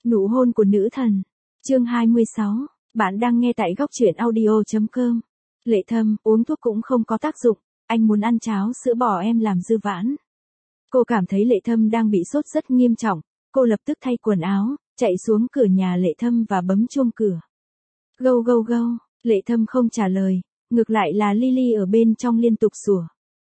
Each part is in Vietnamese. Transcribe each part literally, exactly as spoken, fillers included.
Nụ hôn của nữ thần. Chương hai mươi sáu. Bạn đang nghe tại góc truyện audio chấm com. Lệ Thâm, uống thuốc cũng không có tác dụng, anh muốn ăn cháo sữa bò em làm Dư Vãn. Cô cảm thấy Lệ Thâm đang bị sốt rất nghiêm trọng, cô lập tức thay quần áo, chạy xuống cửa nhà Lệ Thâm và bấm chuông cửa. Gâu gâu gâu, Lệ Thâm không trả lời, ngược lại là Lily ở bên trong liên tục sủa.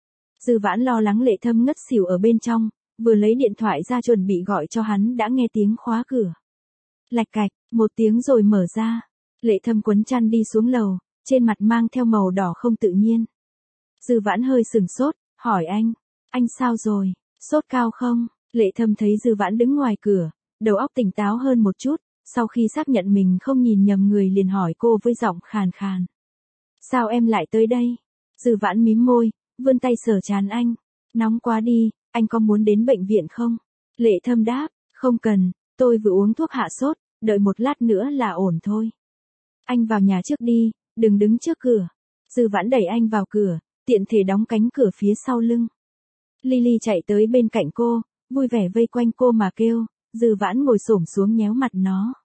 Dư Vãn lo lắng Lệ Thâm ngất xỉu ở bên trong, vừa lấy điện thoại ra chuẩn bị gọi cho hắn đã nghe tiếng khóa cửa. Lạch cạch, một tiếng rồi mở ra. Lệ Thâm quấn chăn đi xuống lầu, trên mặt mang theo màu đỏ không tự nhiên. Dư Vãn hơi sừng sốt, hỏi anh, anh sao rồi, sốt cao không? Lệ Thâm thấy Dư Vãn đứng ngoài cửa, đầu óc tỉnh táo hơn một chút, sau khi xác nhận mình không nhìn nhầm người liền hỏi cô với giọng khàn khàn. Sao em lại tới đây? Dư Vãn mím môi, vươn tay sờ trán anh. Nóng quá đi, anh có muốn đến bệnh viện không? Lệ Thâm đáp, không cần, tôi vừa uống thuốc hạ sốt, đợi một lát nữa là ổn thôi. Anh vào nhà trước đi, đừng đứng trước cửa. Dư Vãn đẩy anh vào cửa, tiện thể đóng cánh cửa phía sau lưng. Lily chạy tới bên cạnh cô, vui vẻ vây quanh cô mà kêu, Dư Vãn ngồi xổm xuống nhéo mặt nó.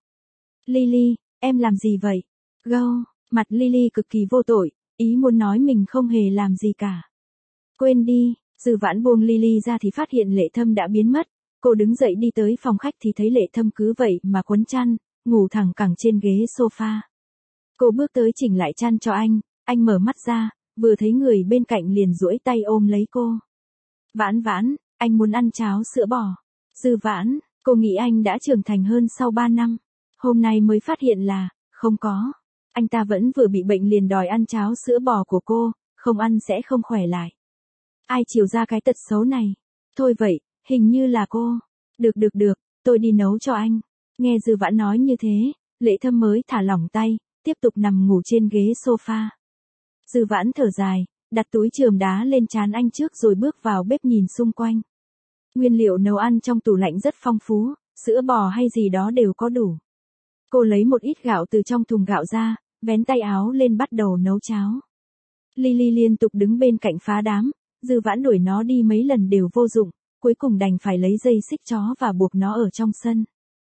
Lily, em làm gì vậy? Gâu, mặt Lily cực kỳ vô tội, ý muốn nói mình không hề làm gì cả. Quên đi, Dư Vãn buông Lily ra thì phát hiện Lệ Thâm đã biến mất. Cô đứng dậy đi tới phòng khách thì thấy Lệ Thâm cứ vậy mà quấn chăn, ngủ thẳng cẳng trên ghế sofa. Cô bước tới chỉnh lại chăn cho anh, anh mở mắt ra, vừa thấy người bên cạnh liền duỗi tay ôm lấy cô. Vãn Vãn, anh muốn ăn cháo sữa bò. Dư Vãn, cô nghĩ anh đã trưởng thành hơn sau ba năm. Hôm nay mới phát hiện là, không có. Anh ta vẫn vừa bị bệnh liền đòi ăn cháo sữa bò của cô, không ăn sẽ không khỏe lại. Ai chiều ra cái tật xấu này? Thôi vậy, hình như là cô. Được được được, tôi đi nấu cho anh. Nghe Dư Vãn nói như thế, Lệ Thâm mới thả lỏng tay, tiếp tục nằm ngủ trên ghế sofa. Dư Vãn thở dài, đặt túi chườm đá lên trán anh trước rồi bước vào bếp nhìn xung quanh. Nguyên liệu nấu ăn trong tủ lạnh rất phong phú, sữa bò hay gì đó đều có đủ. Cô lấy một ít gạo từ trong thùng gạo ra, vén tay áo lên bắt đầu nấu cháo. Lily liên tục đứng bên cạnh phá đám, Dư Vãn đuổi nó đi mấy lần đều vô dụng, cuối cùng đành phải lấy dây xích chó và buộc nó ở trong sân.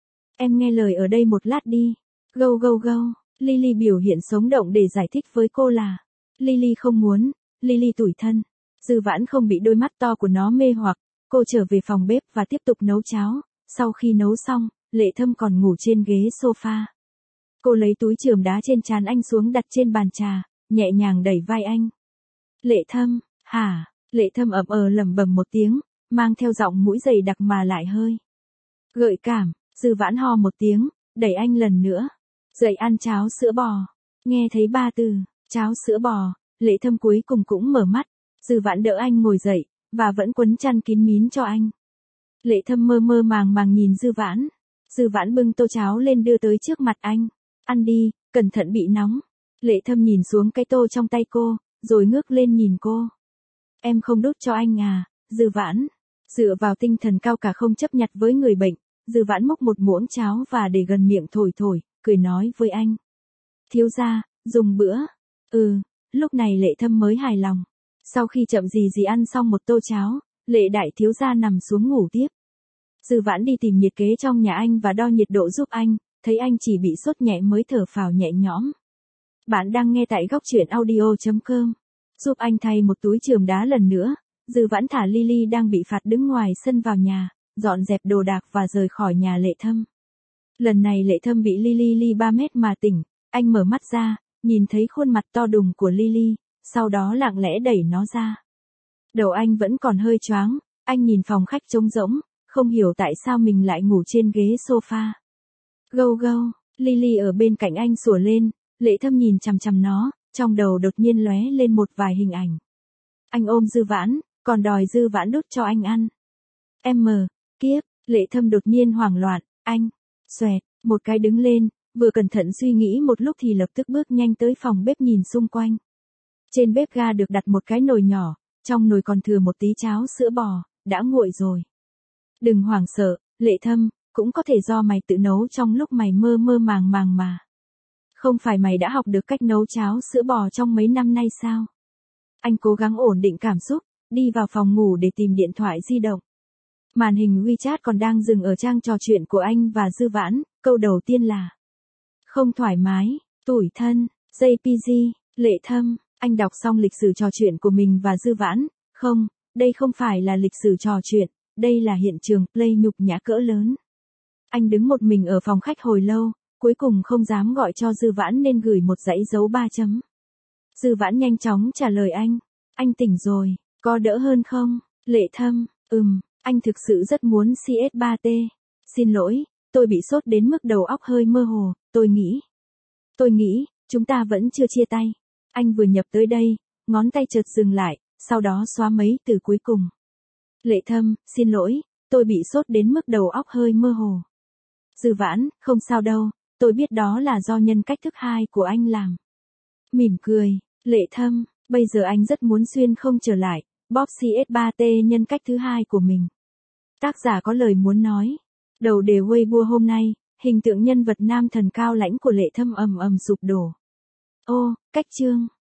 Em nghe lời ở đây một lát đi. Gâu gâu gâu, Lily biểu hiện sống động để giải thích với cô là, Lily không muốn, Lily tủi thân. Dư Vãn không bị đôi mắt to của nó mê hoặc, cô trở về phòng bếp và tiếp tục nấu cháo. Sau khi nấu xong, Lệ Thâm còn ngủ trên ghế sofa. Cô lấy túi chườm đá trên trán anh xuống đặt trên bàn trà, nhẹ nhàng đẩy vai anh. Lệ Thâm, hả? Lệ Thâm ậm ờ lẩm bẩm một tiếng, mang theo giọng mũi dày đặc mà lại hơi gợi cảm. Dư Vãn ho một tiếng, đẩy anh lần nữa. Dậy ăn cháo sữa bò. Nghe thấy ba từ, cháo sữa bò, Lệ Thâm cuối cùng cũng mở mắt. Dư Vãn đỡ anh ngồi dậy, và vẫn quấn chăn kín mít cho anh. Lệ Thâm mơ mơ màng màng nhìn Dư Vãn. Dư Vãn bưng tô cháo lên đưa tới trước mặt anh. Ăn đi, cẩn thận bị nóng. Lệ Thâm nhìn xuống cái tô trong tay cô, rồi ngước lên nhìn cô. Em không đút cho anh à, Dư Vãn. Dựa vào tinh thần cao cả không chấp nhặt với người bệnh, Dư Vãn múc một muỗng cháo và để gần miệng thổi thổi, cười nói với anh. Thiếu gia, dùng bữa. Ừ, lúc này Lệ Thâm mới hài lòng. Sau khi chậm gì gì ăn xong một tô cháo, Lệ đại thiếu gia nằm xuống ngủ tiếp. Dư Vãn đi tìm nhiệt kế trong nhà anh và đo nhiệt độ giúp anh, thấy anh chỉ bị sốt nhẹ mới thở phào nhẹ nhõm. Bạn đang nghe tại góc truyện audio chấm com. Giúp anh thay một túi chườm đá lần nữa, Dư Vãn thả Lily đang bị phạt đứng ngoài sân vào nhà, dọn dẹp đồ đạc và rời khỏi nhà Lệ Thâm. Lần này Lệ Thâm bị Lily ly ba mét mà tỉnh, anh mở mắt ra, nhìn thấy khuôn mặt to đùng của Lily, sau đó lặng lẽ đẩy nó ra. Đầu anh vẫn còn hơi choáng, anh nhìn phòng khách trống rỗng, không hiểu tại sao mình lại ngủ trên ghế sofa. Gâu gâu, Lily ở bên cạnh anh sủa lên, Lệ Thâm nhìn chằm chằm nó, trong đầu đột nhiên lóe lên một vài hình ảnh. Anh ôm Dư Vãn, còn đòi Dư Vãn đút cho anh ăn. Em mờ, kiếp, Lệ Thâm đột nhiên hoảng loạn, anh, xoẹt, một cái đứng lên, vừa cẩn thận suy nghĩ một lúc thì lập tức bước nhanh tới phòng bếp nhìn xung quanh. Trên bếp ga được đặt một cái nồi nhỏ, trong nồi còn thừa một tí cháo sữa bò, đã nguội rồi. Đừng hoảng sợ, Lệ Thâm, cũng có thể do mày tự nấu trong lúc mày mơ mơ màng màng mà. Không phải mày đã học được cách nấu cháo sữa bò trong mấy năm nay sao? Anh cố gắng ổn định cảm xúc, đi vào phòng ngủ để tìm điện thoại di động. Màn hình WeChat còn đang dừng ở trang trò chuyện của anh và Dư Vãn, Câu đầu tiên là không thoải mái, tủi thân, jay pê giê, Lệ Thâm, anh đọc xong lịch sử trò chuyện của mình và Dư Vãn, không, đây không phải là lịch sử trò chuyện, đây là hiện trường play nhục nhã cỡ lớn. Anh đứng một mình ở phòng khách hồi lâu, cuối cùng không dám gọi cho Dư Vãn nên gửi một dãy dấu ba chấm. Dư Vãn nhanh chóng trả lời anh, anh tỉnh rồi, có đỡ hơn không? Lệ Thâm, ừm, anh thực sự rất muốn xê ét ba tê. Xin lỗi, tôi bị sốt đến mức đầu óc hơi mơ hồ, tôi nghĩ. Tôi nghĩ, chúng ta vẫn chưa chia tay. Anh vừa nhập tới đây, ngón tay chợt dừng lại, sau đó xóa mấy từ cuối cùng. Lệ Thâm, xin lỗi, tôi bị sốt đến mức đầu óc hơi mơ hồ. Dư Vãn, không sao đâu, tôi biết đó là do nhân cách thứ hai của anh làm. Mỉm cười, Lệ Thâm, bây giờ anh rất muốn xuyên không trở lại, bóp xê ét ba tê nhân cách thứ hai của mình. Tác giả có lời muốn nói. Đầu đề Weibo hôm nay, hình tượng nhân vật nam thần cao lãnh của Lệ Thâm ầm ầm sụp đổ. Ô, cách chương.